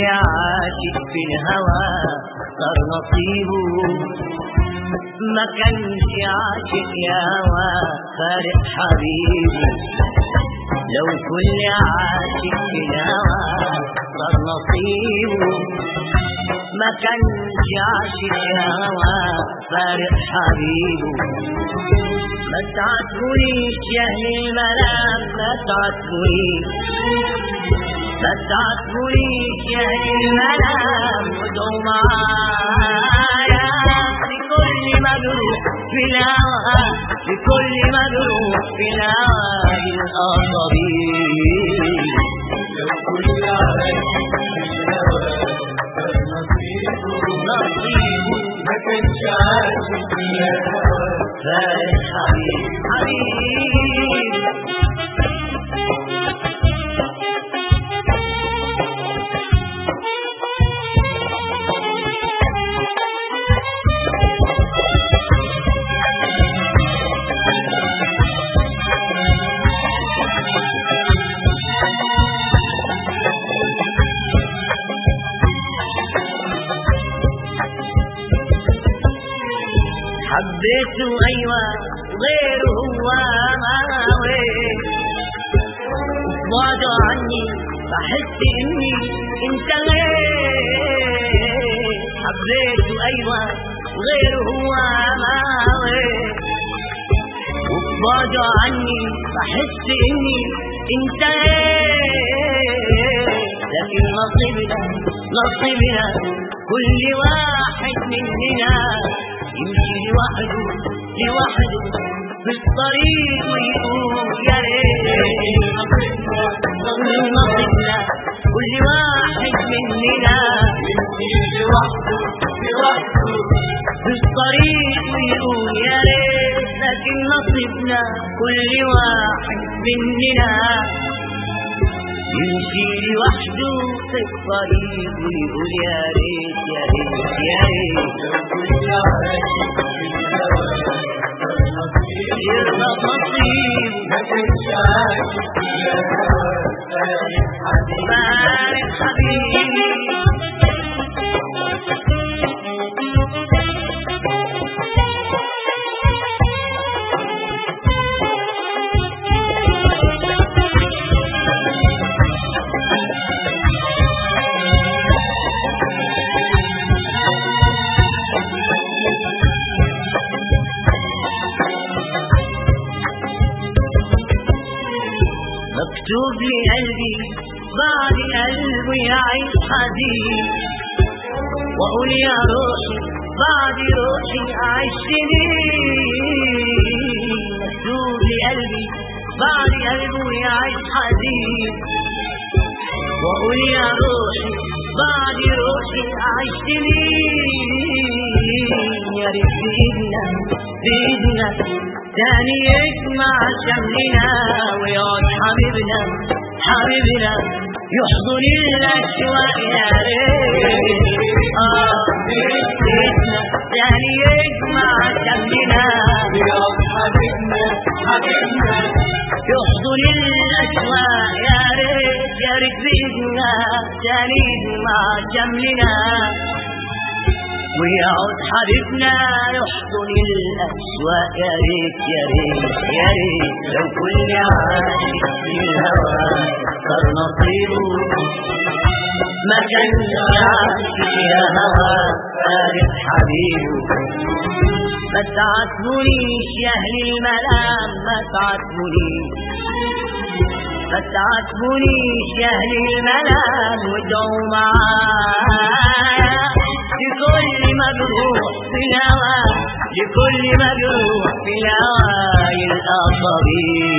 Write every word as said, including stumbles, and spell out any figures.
عاشق في الهوى صار نصيبه، ما كانش عاشق يا هوى فارق حبيبه. لو كل عاشق في الهوى صار نصيبه، ما كانش عاشق يا هوى فارق حبيبه. ما تعاتبونيش يا اهل الملام، ما تعاتبونيش ما تعاتبونيش يا اهل الملام، وادعوا معايا لكل مجروح في الهوى، لكل مجروح في الهوى يلقى طبيب. لو كل عاشق في الهوى صار نصيبه، ما كانش عاشق في الهوى فارق حبيب حبيب. حبيته أيوة غيره هو ما وين، بعده عني بحس إني انتهيت. حبيته أيوة غيره هو ما وين، بعده عني بحس إني انتهيت. لكن نصيبنا نصيبنا كل واحد مننا يمشي لوحده لوحده في الطريق ويقول يا ريت. نصيبنا كل واحد مننا يمشي لوحده لوحده في الطريق ويقول يا ريت. لكن نصيبنا كل واحد مننا يمشي لوحده في الطريق ويقول يا ريت يا ريت يا ريت. كل عاشق في الهوى صار نصيبه، يرضى نصيب ما كانش عاشق في الهوى فارق حبيبه. فارق حبيبي. مكتوب لي قلبي بعد قلبي يعيش حزين، واقول يا روحي بعد روحي اعيش سنين. مكتوب لي قلبي بعد قلبي يعيش حزين، واقول يا روحي بعد روحي اعيش سنين. يا ريت بايدنا بايدنا تاني يجمع شملنا، ويقعد حبيبنا حبيبنا يحضن الأشواق يا ريت. آه بإيدنا تاني يجمع شملنا، ويقعد حبيبنا حبيبنا يحضن الأشواق يا ريت. يا ريت بإيدنا تاني يجمع شملنا، ويقعد حبيبنا يحضن الأشواق يا ريت يا ريت يا ريت. لو كل عاشق في الهوى صار نصيبه، ما كانش عاشق يا هوى فارق حبيبه. ما تعاتبونيش يا أهل الملام، ما تعاتبونيش ما تعاتبونيش يا أهل الملام، وادعوا معايا لكل مجروح في الهوى، لكل مجروح في الهوى يلقى طبيب.